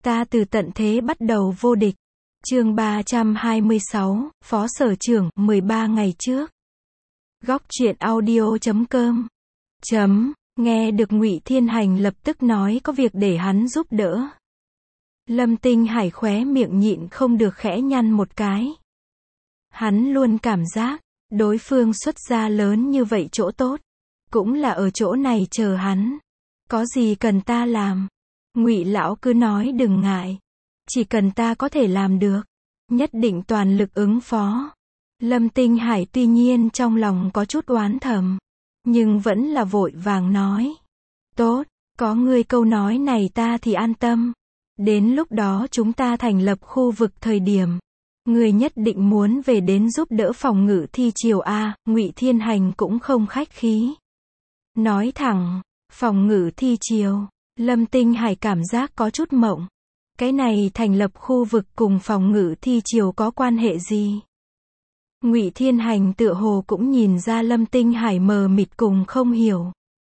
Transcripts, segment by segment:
Ta từ tận thế bắt đầu vô địch. Chương 326, Phó Sở trưởng, 13 ngày trước. Góc truyện audio.com. Nghe được Ngụy Thiên Hành lập tức nói có việc để hắn giúp đỡ. Lâm Tinh Hải khóe miệng nhịn không được khẽ nhăn một cái. Hắn luôn cảm giác, đối phương xuất gia lớn như vậy chỗ tốt, cũng là ở chỗ này chờ hắn. Có gì cần ta làm? Ngụy lão cứ nói đừng ngại. Chỉ cần ta có thể làm được, nhất định toàn lực ứng phó. Lâm Tinh Hải tuy nhiên trong lòng có chút oán thầm, nhưng vẫn là vội vàng nói. Tốt, có ngươi câu nói này ta thì an tâm. Đến lúc đó chúng ta thành lập khu vực thời điểm, ngươi nhất định muốn về đến giúp đỡ phòng ngự thi triều a. Ngụy Thiên Hành cũng không khách khí. Nói thẳng, phòng ngự thi triều. Lâm Tinh Hải cảm giác có chút mộng. Cái này thành lập khu vực cùng phòng ngự thi triều có quan hệ gì? Ngụy Thiên Hành tựa hồ cũng nhìn ra Lâm Tinh Hải mờ mịt cùng không hiểu.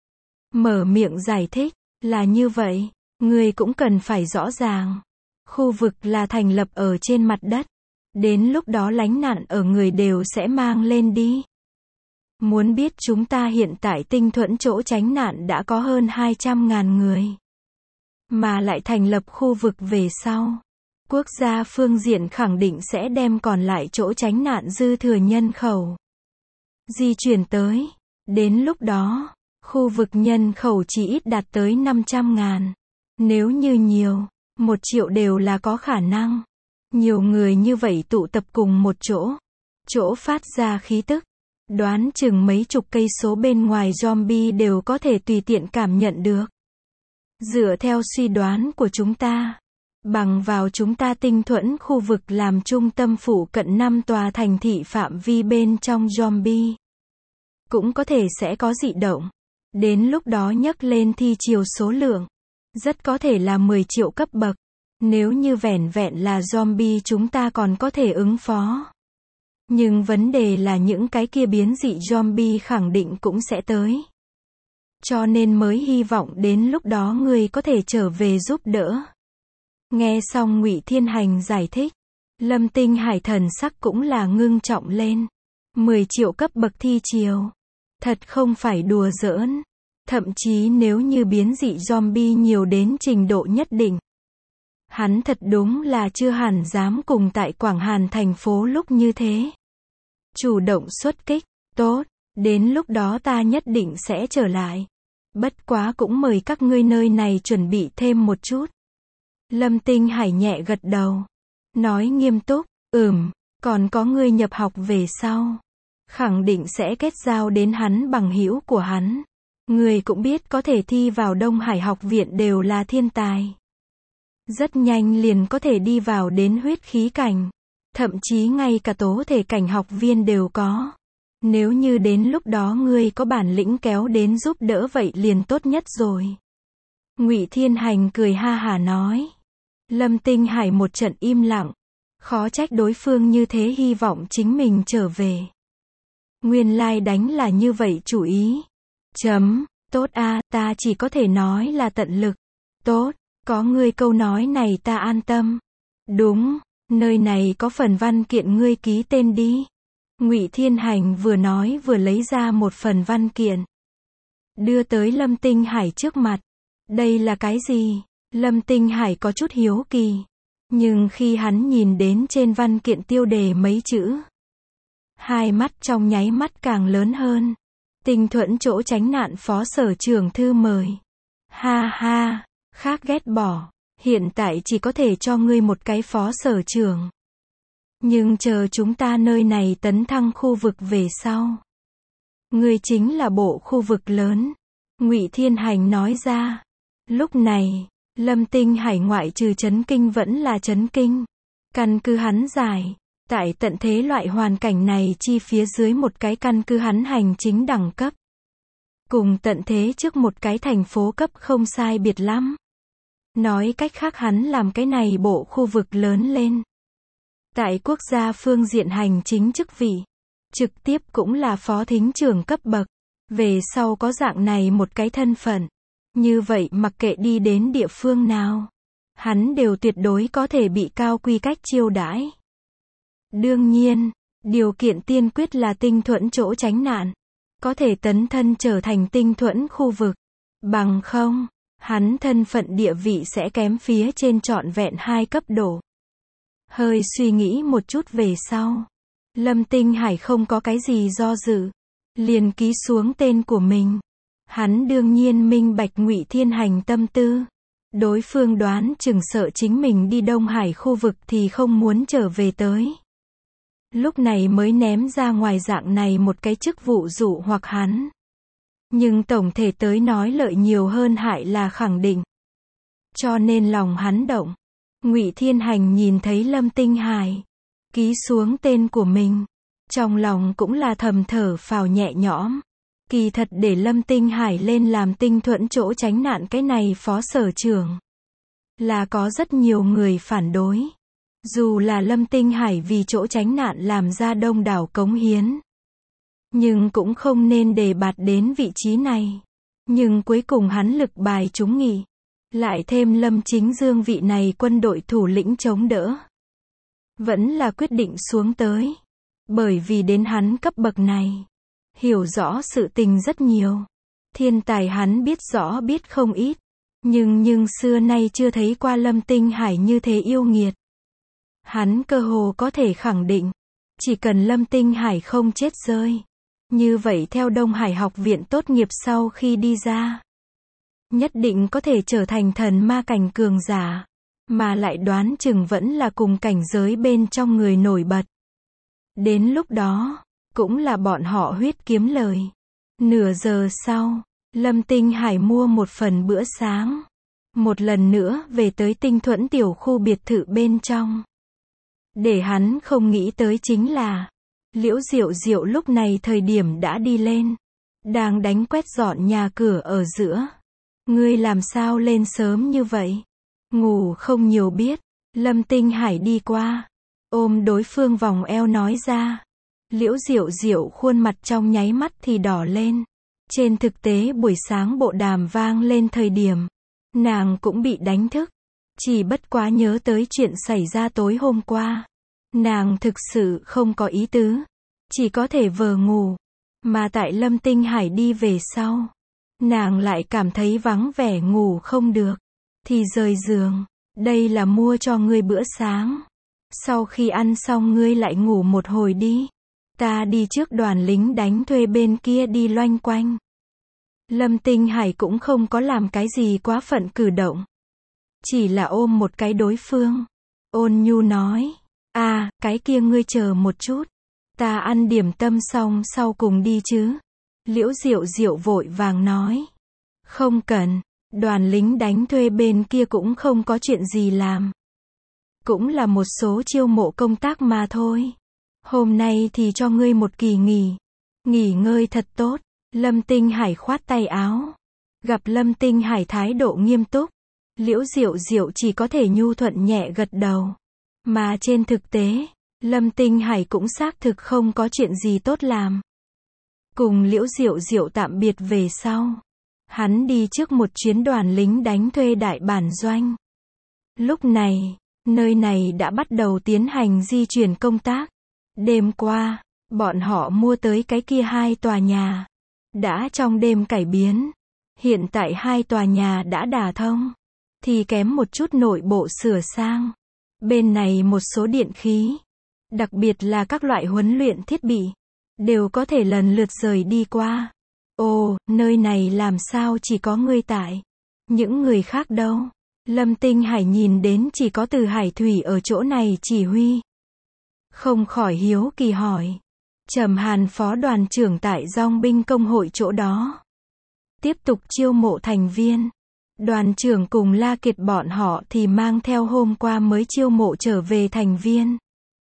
Mở miệng giải thích, là như vậy, ngươi cũng cần phải rõ ràng. Khu vực là thành lập ở trên mặt đất. Đến lúc đó lánh nạn ở người đều sẽ mang lên đi. Muốn biết chúng ta hiện tại Tinh Thuẫn chỗ tránh nạn đã có hơn 200.000 người. Mà lại thành lập khu vực về sau. Quốc gia phương diện khẳng định sẽ đem còn lại chỗ tránh nạn dư thừa nhân khẩu di chuyển tới. Đến lúc đó, khu vực nhân khẩu chỉ ít đạt tới 500.000. Nếu như nhiều, 1 triệu đều là có khả năng. Nhiều người như vậy tụ tập cùng một chỗ. Chỗ phát ra khí tức. Đoán chừng mấy chục cây số bên ngoài zombie đều có thể tùy tiện cảm nhận được. Dựa theo suy đoán của chúng ta, bằng vào chúng ta Tinh Thuẫn khu vực làm trung tâm phụ cận 5 tòa thành thị phạm vi bên trong zombie, cũng có thể sẽ có dị động. Đến lúc đó nhấc lên thi triều số lượng, rất có thể là 10 triệu cấp bậc. Nếu như vẻn vẹn là zombie chúng ta còn có thể ứng phó. Nhưng vấn đề là những cái kia biến dị zombie khẳng định cũng sẽ tới. Cho nên mới hy vọng đến lúc đó ngươi có thể trở về giúp đỡ. Nghe xong Ngụy Thiên Hành giải thích, Lâm Tinh Hải thần sắc cũng là ngưng trọng lên. 10 triệu cấp bậc thi triều. Thật không phải đùa giỡn. Thậm chí nếu như biến dị zombie nhiều đến trình độ nhất định, hắn thật đúng là chưa hẳn dám cùng tại Quảng Hàn thành phố lúc như thế. Chủ động xuất kích, tốt, đến lúc đó ta nhất định sẽ trở lại. Bất quá cũng mời các ngươi nơi này chuẩn bị thêm một chút. Lâm Tinh Hải nhẹ gật đầu. Nói nghiêm túc, còn có ngươi nhập học về sau. Khẳng định sẽ kết giao đến hắn bằng hữu của hắn. Ngươi cũng biết có thể thi vào Đông Hải học viện đều là thiên tài. Rất nhanh liền có thể đi vào đến huyết khí cảnh. Thậm chí ngay cả tố thể cảnh học viên đều có. Nếu như đến lúc đó ngươi có bản lĩnh kéo đến giúp đỡ vậy liền tốt nhất rồi. Ngụy Thiên Hành cười ha hả nói. Lâm Tinh Hải một trận im lặng. Khó trách đối phương như thế hy vọng chính mình trở về. Nguyên lai đánh là như vậy chủ ý. Tốt a, ta chỉ có thể nói là tận lực. Tốt, có ngươi câu nói này ta an tâm. Đúng, nơi này có phần văn kiện ngươi ký tên đi. Ngụy Thiên Hành vừa nói vừa lấy ra một phần văn kiện. Đưa tới Lâm Tinh Hải trước mặt. Đây là cái gì? Lâm Tinh Hải có chút hiếu kỳ. Nhưng khi hắn nhìn đến trên văn kiện tiêu đề mấy chữ, hai mắt trong nháy mắt càng lớn hơn. Tinh Thuẫn chỗ tránh nạn phó sở trưởng thư mời. Ha ha, khác ghét bỏ. Hiện tại chỉ có thể cho ngươi một cái phó sở trưởng. Nhưng chờ chúng ta nơi này tấn thăng khu vực về sau, ngươi chính là bộ khu vực lớn. Ngụy Thiên Hành nói ra. Lúc này, Lâm Tinh Hải ngoại trừ chấn kinh vẫn là chấn kinh. Căn cứ hắn giải, tại tận thế loại hoàn cảnh này chi phía dưới một cái căn cứ hắn hành chính đẳng cấp. Cùng tận thế trước một cái thành phố cấp không sai biệt lắm. Nói cách khác hắn làm cái này bộ khu vực lớn lên. Tại quốc gia phương diện hành chính chức vị, trực tiếp cũng là phó thính trưởng cấp bậc. Về sau có dạng này một cái thân phận. Như vậy mặc kệ đi đến địa phương nào, hắn đều tuyệt đối có thể bị cao quy cách chiêu đãi. Đương nhiên, điều kiện tiên quyết là tinh thuẫn chỗ tránh nạn, có thể tấn thân trở thành tinh thuẫn khu vực. Bằng không, hắn thân phận địa vị sẽ kém phía trên trọn vẹn 2 cấp độ. Hơi suy nghĩ một chút về sau, Lâm Tinh Hải không có cái gì do dự, liền ký xuống tên của mình. Hắn đương nhiên minh bạch Ngụy Thiên Hành tâm tư. Đối phương đoán chừng sợ chính mình đi Đông Hải khu vực thì không muốn trở về tới. Lúc này mới ném ra ngoài dạng này một cái chức vụ dụ hoặc hắn. Nhưng tổng thể tới nói lợi nhiều hơn hại là khẳng định. Cho nên lòng hắn động. Ngụy Thiên Hành nhìn thấy Lâm Tinh Hải ký xuống tên của mình, trong lòng cũng là thầm thở phào nhẹ nhõm. Kỳ thật để Lâm Tinh Hải lên làm tinh thuẫn chỗ tránh nạn cái này phó sở trưởng, là có rất nhiều người phản đối. Dù là Lâm Tinh Hải vì chỗ tránh nạn làm ra đông đảo cống hiến, nhưng cũng không nên đề bạt đến vị trí này. Nhưng cuối cùng hắn lực bài trúng nghị, lại thêm Lâm Chính Dương vị này quân đội thủ lĩnh chống đỡ, vẫn là quyết định xuống tới. Bởi vì đến hắn cấp bậc này, hiểu rõ sự tình rất nhiều. Thiên tài hắn biết rõ biết không ít. Nhưng xưa nay chưa thấy qua Lâm Tinh Hải như thế yêu nghiệt. Hắn cơ hồ có thể khẳng định, chỉ cần Lâm Tinh Hải không chết rơi, như vậy theo Đông Hải học viện tốt nghiệp sau khi đi ra, nhất định có thể trở thành thần ma cảnh cường giả, mà lại đoán chừng vẫn là cùng cảnh giới bên trong người nổi bật. Đến lúc đó, cũng là bọn họ huyết kiếm lời. Nửa giờ sau, Lâm Tinh Hải mua một phần bữa sáng, một lần nữa về tới tinh thuẫn tiểu khu biệt thự bên trong. Để hắn không nghĩ tới chính là, Liễu Diệu Diệu lúc này thời điểm đã đi lên, đang đánh quét dọn nhà cửa ở giữa. Ngươi làm sao lên sớm như vậy? Ngủ không nhiều biết. Lâm Tinh Hải đi qua, ôm đối phương vòng eo nói ra. Liễu Diệu Diệu khuôn mặt trong nháy mắt thì đỏ lên. Trên thực tế buổi sáng bộ đàm vang lên thời điểm, nàng cũng bị đánh thức. Chỉ bất quá nhớ tới chuyện xảy ra tối hôm qua, nàng thực sự không có ý tứ, chỉ có thể vờ ngủ. Mà tại Lâm Tinh Hải đi về sau, nàng lại cảm thấy vắng vẻ ngủ không được, thì rời giường. Đây là mua cho ngươi bữa sáng, sau khi ăn xong ngươi lại ngủ một hồi đi, ta đi trước đoàn lính đánh thuê bên kia đi loanh quanh. Lâm Tinh Hải cũng không có làm cái gì quá phận cử động, chỉ là ôm một cái đối phương, ôn nhu nói, cái kia ngươi chờ một chút, ta ăn điểm tâm xong sau cùng đi chứ. Liễu Diệu Diệu vội vàng nói, không cần, đoàn lính đánh thuê bên kia cũng không có chuyện gì làm, cũng là một số chiêu mộ công tác mà thôi. Hôm nay thì cho ngươi một kỳ nghỉ, nghỉ ngơi thật tốt. Lâm Tinh Hải khoát tay áo. Gặp Lâm Tinh Hải thái độ nghiêm túc, Liễu Diệu Diệu chỉ có thể nhu thuận nhẹ gật đầu. Mà trên thực tế, Lâm Tinh Hải cũng xác thực không có chuyện gì tốt làm. Cùng Liễu Diệu Diệu tạm biệt về sau, hắn đi trước một chuyến đoàn lính đánh thuê đại bản doanh. Lúc này, nơi này đã bắt đầu tiến hành di chuyển công tác. Đêm qua, bọn họ mua tới cái kia 2 tòa nhà, đã trong đêm cải biến. Hiện tại 2 tòa nhà đã đả thông, thì kém một chút nội bộ sửa sang. Bên này một số điện khí, đặc biệt là các loại huấn luyện thiết bị, đều có thể lần lượt rời đi qua. Ồ, nơi này làm sao chỉ có ngươi tại? Những người khác đâu? Lâm Tinh Hải nhìn đến chỉ có Từ Hải Thủy ở chỗ này chỉ huy, không khỏi hiếu kỳ hỏi. Trầm Hàn phó đoàn trưởng tại Dong binh công hội chỗ đó, tiếp tục chiêu mộ thành viên. Đoàn trưởng cùng La Kiệt bọn họ thì mang theo hôm qua mới chiêu mộ trở về thành viên,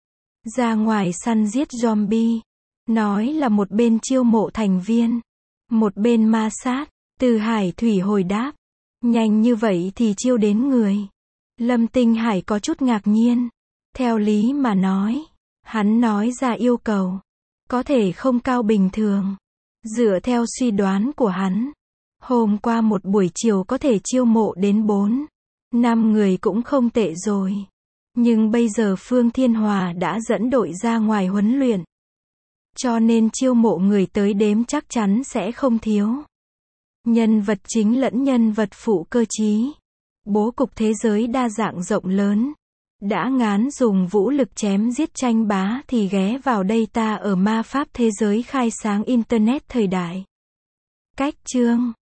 ra ngoài săn giết zombie. Nói là một bên chiêu mộ thành viên, một bên ma sát. Từ Hải Thủy hồi đáp, nhanh như vậy thì chiêu đến người. Lâm Tinh Hải có chút ngạc nhiên. Theo lý mà nói, hắn nói ra yêu cầu, có thể không cao bình thường. Dựa theo suy đoán của hắn, hôm qua một buổi chiều có thể chiêu mộ đến 4 5 người cũng không tệ rồi. Nhưng bây giờ Phương Thiên Hòa đã dẫn đội ra ngoài huấn luyện. Cho nên chiêu mộ người tới đếm chắc chắn sẽ không thiếu. Nhân vật chính lẫn nhân vật phụ cơ trí. Bố cục thế giới đa dạng rộng lớn. Đã ngán dùng vũ lực chém giết tranh bá thì ghé vào đây ta ở ma pháp thế giới khai sáng Internet thời đại. Cách chương